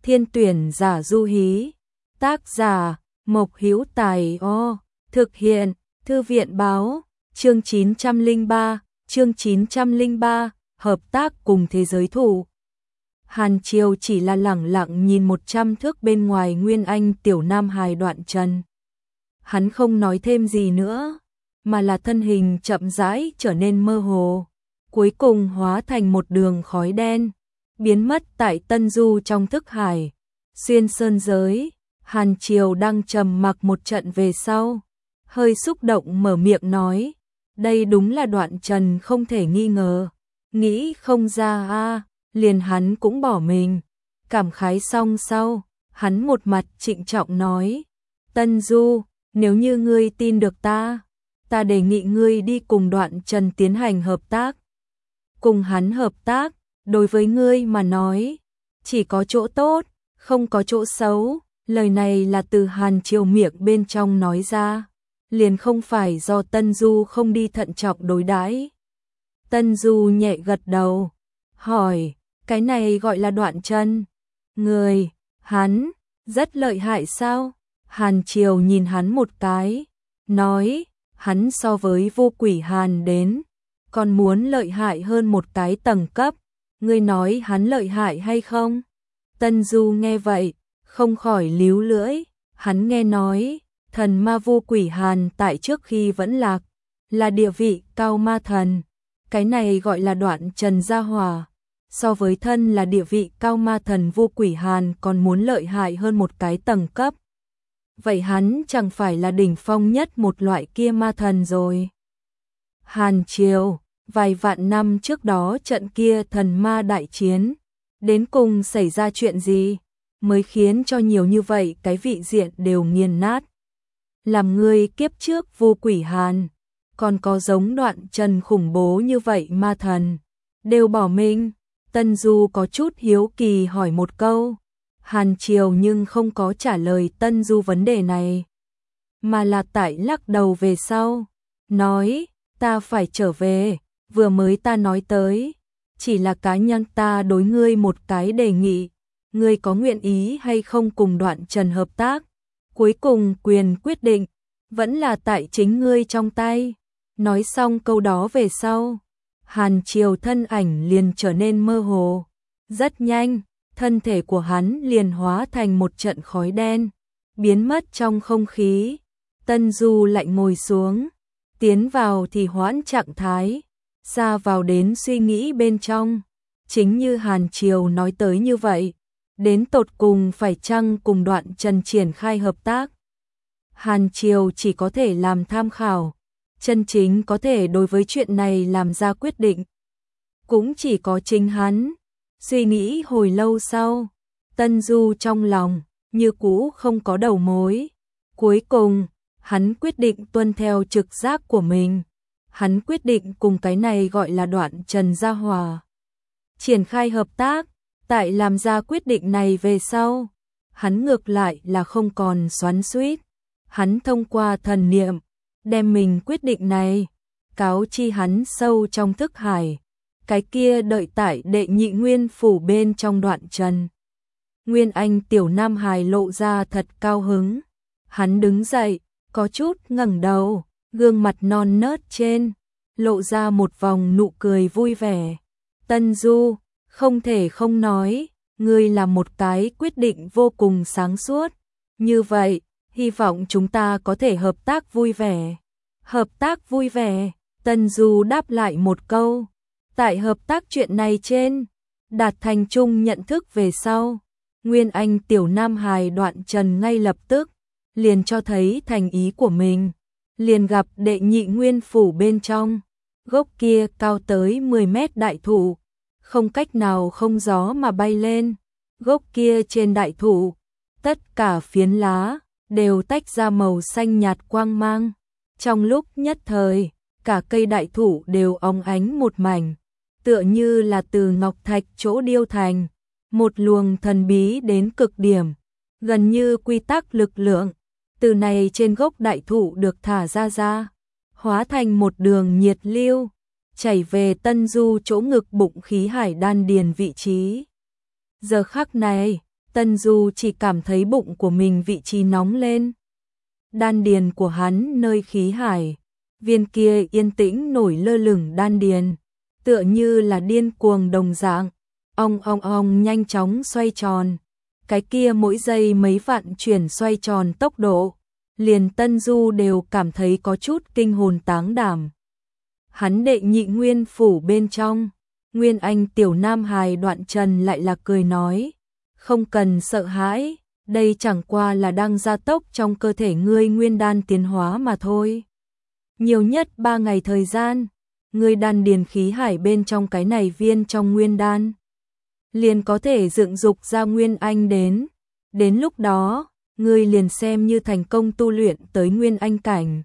Thiên tuyển giả du hí. Tác giả Mộc Hữu Tài. Thực hiện Thư viện báo. Chương 903, hợp tác cùng thế giới thủ. Hàn Triều chỉ là lẳng lặng nhìn 100 thước bên ngoài Nguyên Anh Tiểu Nam Hài đoạn trần. Hắn không nói thêm gì nữa, mà là thân hình chậm rãi trở nên mơ hồ, cuối cùng hóa thành một đường khói đen, biến mất tại Tân Du trong thức hải. Xuyên sơn giới, Hàn Triều đang trầm mặc một trận về sau, hơi xúc động mở miệng nói, đây đúng là đoạn trần không thể nghi ngờ, nghĩ không ra a, liền hắn cũng bỏ mình. Cảm khái xong sau, hắn một mặt trịnh trọng nói, Tân Du, nếu như ngươi tin được ta đề nghị ngươi đi cùng đoạn trần tiến hành hợp tác. Cùng hắn hợp tác, đối với ngươi mà nói, chỉ có chỗ tốt, không có chỗ xấu. Lời này là từ Hàn Triều miệng bên trong nói ra, liền không phải do Tân Du không đi thận trọng đối đãi. Tân Du nhẹ gật đầu, hỏi, cái này gọi là đoạn trần? Người, hắn, rất lợi hại sao? Hàn Triều nhìn hắn một cái, nói, hắn so với Vô Quỷ Hàn đến, còn muốn lợi hại hơn một cái tầng cấp. Ngươi nói hắn lợi hại hay không? Tân Du nghe vậy, không khỏi líu lưỡi, hắn nghe nói, thần ma Vô Quỷ Hàn tại trước khi vẫn lạc, là địa vị cao ma thần, cái này gọi là đoạn trần gia hỏa, so với thân là địa vị cao ma thần Vô Quỷ Hàn còn muốn lợi hại hơn một cái tầng cấp. Vậy hắn chẳng phải là đỉnh phong nhất một loại kia ma thần rồi. Hàn Triều, vài vạn năm trước đó trận kia thần ma đại chiến, đến cùng xảy ra chuyện gì, mới khiến cho nhiều như vậy cái vị diện đều nghiền nát. Làm ngươi kiếp trước Vô Quỷ Hàn, còn có giống đoạn trần khủng bố như vậy ma thần, đều bỏ mình. Tân Du có chút hiếu kỳ hỏi một câu. Hàn Triều nhưng không có trả lời Tân Du vấn đề này, mà là tại lắc đầu về sau, nói, ta phải trở về, vừa mới ta nói tới, chỉ là cá nhân ta đối ngươi một cái đề nghị, ngươi có nguyện ý hay không cùng đoạn trần hợp tác, cuối cùng quyền quyết định, vẫn là tại chính ngươi trong tay. Nói xong câu đó về sau, Hàn Triều thân ảnh liền trở nên mơ hồ, rất nhanh. Thân thể của hắn liền hóa thành một trận khói đen, biến mất trong không khí. Tân Du lại ngồi xuống, tiến vào thì hoãn trạng thái, xa vào đến suy nghĩ bên trong. Chính như Hàn Triều nói tới như vậy, đến tột cùng phải chăng cùng đoạn trần triển khai hợp tác. Hàn Triều chỉ có thể làm tham khảo, chân chính có thể đối với chuyện này làm ra quyết định, cũng chỉ có chính hắn. Suy nghĩ hồi lâu sau, Tân Du trong lòng như cũ không có đầu mối. Cuối cùng, hắn quyết định tuân theo trực giác của mình. Hắn quyết định cùng cái này gọi là đoạn trần gia hòa triển khai hợp tác. Tại làm ra quyết định này về sau, hắn ngược lại là không còn xoắn xuýt. Hắn thông qua thần niệm, đem mình quyết định này cáo chi hắn sâu trong thức hải. Cái kia đợi tại đệ nhị nguyên phủ bên trong đoạn trần. Nguyên Anh Tiểu Nam Hài lộ ra thật cao hứng. Hắn đứng dậy, có chút ngẩng đầu, gương mặt non nớt trên, lộ ra một vòng nụ cười vui vẻ. Tân Du, không thể không nói, ngươi là một cái quyết định vô cùng sáng suốt. Như vậy, hy vọng chúng ta có thể hợp tác vui vẻ. Hợp tác vui vẻ, Tân Du đáp lại một câu. Tại hợp tác chuyện này trên, đạt thành chung nhận thức về sau, Nguyên Anh Tiểu Nam Hài đoạn trần ngay lập tức, liền cho thấy thành ý của mình, liền gặp đệ nhị nguyên phủ bên trong, gốc kia cao tới 10 mét đại thụ, không cách nào không gió mà bay lên, gốc kia trên đại thụ, tất cả phiến lá, đều tách ra màu xanh nhạt quang mang, trong lúc nhất thời, cả cây đại thụ đều óng ánh một mảnh. Tựa như là từ ngọc thạch chỗ điêu thành, một luồng thần bí đến cực điểm, gần như quy tắc lực lượng, từ này trên gốc đại thụ được thả ra, hóa thành một đường nhiệt lưu, chảy về Tân Du chỗ ngực bụng khí hải đan điền vị trí. Giờ khắc này, Tân Du chỉ cảm thấy bụng của mình vị trí nóng lên. Đan điền của hắn nơi khí hải, viên kia yên tĩnh nổi lơ lửng đan điền, tựa như là điên cuồng đồng dạng, ong nhanh chóng xoay tròn. Cái kia mỗi giây mấy vạn chuyển xoay tròn tốc độ, liền Tân Du đều cảm thấy có chút kinh hồn táng đảm. Hắn đệ nhị nguyên phủ bên trong, Nguyên Anh tiểu nam hài Đoạn Trần lại là cười nói, không cần sợ hãi, đây chẳng qua là đang gia tốc trong cơ thể ngươi nguyên đan tiến hóa mà thôi. Nhiều nhất 3 ngày thời gian, ngươi đan điền khí hải bên trong cái này viên trong nguyên đan, liền có thể dựng dục ra Nguyên Anh đến lúc đó, ngươi liền xem như thành công tu luyện tới Nguyên Anh cảnh.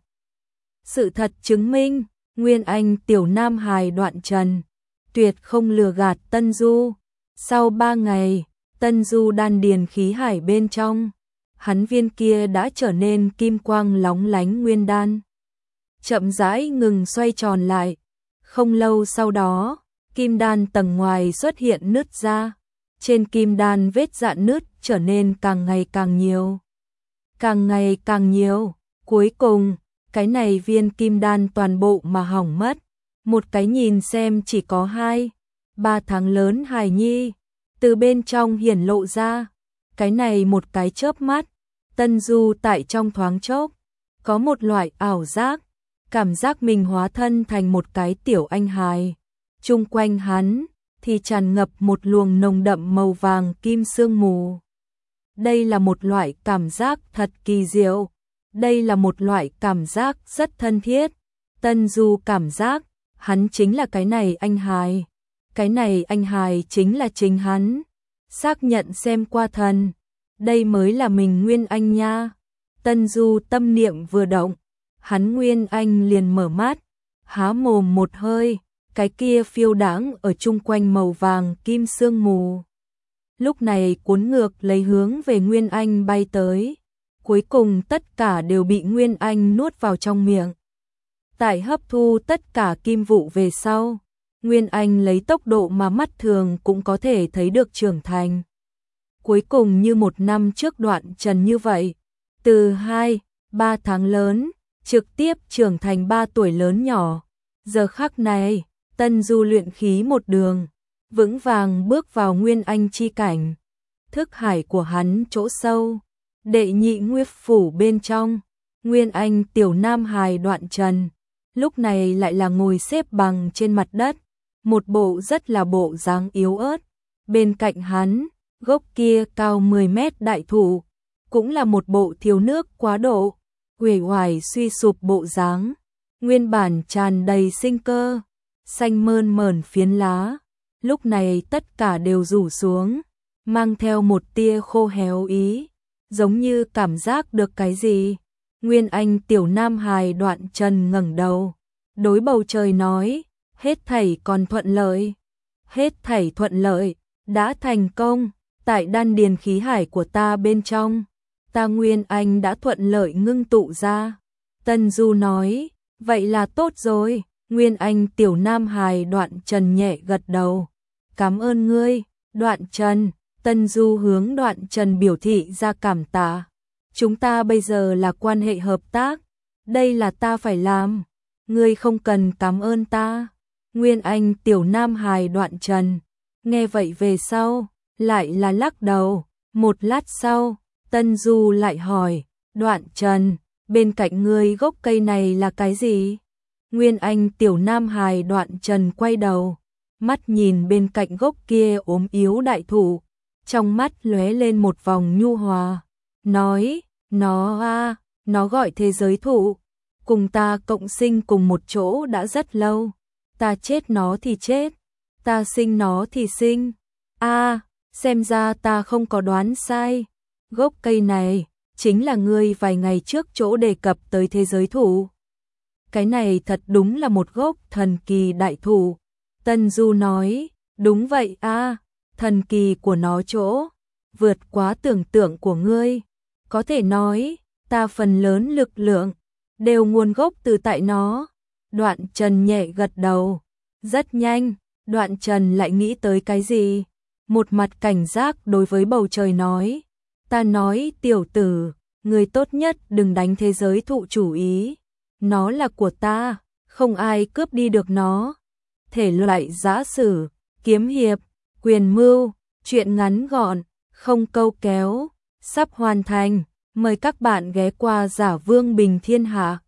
Sự thật chứng minh, Nguyên Anh tiểu nam hài Đoạn Trần tuyệt không lừa gạt Tân Du. Sau 3 ngày, Tân Du đan điền khí hải bên trong, hắn viên kia đã trở nên kim quang lóng lánh nguyên đan, chậm rãi ngừng xoay tròn lại. Không lâu sau đó, kim đan tầng ngoài xuất hiện nứt ra, trên kim đan vết rạn nứt trở nên càng ngày càng nhiều. Càng ngày càng nhiều, cuối cùng, cái này viên kim đan toàn bộ mà hỏng mất. Một cái nhìn xem chỉ có 2-3 tháng lớn hài nhi, từ bên trong hiển lộ ra. Cái này một cái chớp mắt, Tân Du tại trong thoáng chốc, có một loại ảo giác, cảm giác mình hóa thân thành một cái tiểu anh hài. Chung quanh hắn thì tràn ngập một luồng nồng đậm màu vàng kim sương mù. Đây là một loại cảm giác thật kỳ diệu. Đây là một loại cảm giác rất thân thiết. Tân Du cảm giác hắn chính là cái này anh hài. Cái này anh hài chính là chính hắn. Xác nhận xem qua thần. Đây mới là mình Nguyên Anh nha. Tân Du tâm niệm vừa động, hắn Nguyên Anh liền mở mắt, há mồm một hơi, cái kia phiêu đãng ở chung quanh màu vàng kim sương mù. Lúc này cuốn ngược lấy hướng về Nguyên Anh bay tới, cuối cùng tất cả đều bị Nguyên Anh nuốt vào trong miệng. Tại hấp thu tất cả kim vụ về sau, Nguyên Anh lấy tốc độ mà mắt thường cũng có thể thấy được trưởng thành. Cuối cùng như 1 năm trước Đoạn Trần như vậy, từ 2-3 tháng lớn, trực tiếp trưởng thành 3 tuổi lớn nhỏ. Giờ khắc này, Tân Du luyện khí một đường, vững vàng bước vào Nguyên Anh chi cảnh. Thức hải của hắn chỗ sâu, đệ nhị nguyên phủ bên trong, Nguyên Anh tiểu nam hài Đoạn Trần, lúc này lại là ngồi xếp bằng trên mặt đất, một bộ rất là bộ dáng yếu ớt. Bên cạnh hắn, gốc kia cao 10 mét đại thụ, cũng là một bộ thiếu nước quá độ, uể oải suy sụp bộ dáng, nguyên bản tràn đầy sinh cơ, xanh mơn mởn phiến lá, lúc này tất cả đều rủ xuống, mang theo một tia khô héo ý, giống như cảm giác được cái gì. Nguyên Anh tiểu nam hài Đoạn Trần ngẩng đầu, đối bầu trời nói, hết thảy còn thuận lợi, hết thảy thuận lợi, đã thành công, tại đan điền khí hải của ta bên trong, ta Nguyên Anh đã thuận lợi ngưng tụ ra. Tân Du nói, vậy là tốt rồi. Nguyên Anh tiểu nam hài Đoạn Trần nhẹ gật đầu, cảm ơn ngươi, Đoạn Trần. Tân Du hướng Đoạn Trần biểu thị ra cảm tạ. Chúng ta bây giờ là quan hệ hợp tác, đây là ta phải làm, ngươi không cần cảm ơn ta. Nguyên Anh tiểu nam hài Đoạn Trần, nghe vậy về sau, lại là lắc đầu. Một lát sau, Tân Du lại hỏi, Đoạn Trần, bên cạnh ngươi gốc cây này là cái gì? Nguyên Anh tiểu nam hài Đoạn Trần quay đầu, mắt nhìn bên cạnh gốc kia ốm yếu đại thụ, trong mắt lóe lên một vòng nhu hòa, nói, nó gọi thế giới thụ, cùng ta cộng sinh cùng một chỗ đã rất lâu, ta chết nó thì chết, ta sinh nó thì sinh. Xem ra ta không có đoán sai, gốc cây này chính là ngươi vài ngày trước chỗ đề cập tới thế giới thụ. Cái này thật đúng là một gốc thần kỳ đại thụ. Tân Du nói, đúng vậy thần kỳ của nó chỗ, vượt quá tưởng tượng của ngươi. Có thể nói, ta phần lớn lực lượng, đều nguồn gốc từ tại nó. Đoạn Trần nhẹ gật đầu. Rất nhanh, Đoạn Trần lại nghĩ tới cái gì? một mặt cảnh giác đối với bầu trời nói, ta nói tiểu tử, người tốt nhất đừng đánh thế giới thụ chủ ý, nó là của ta, không ai cướp đi được nó. Thể loại giã sử, kiếm hiệp, quyền mưu, truyện ngắn gọn, không câu kéo, sắp hoàn thành, mời các bạn ghé qua Giả Vương Bình Thiên Hạ.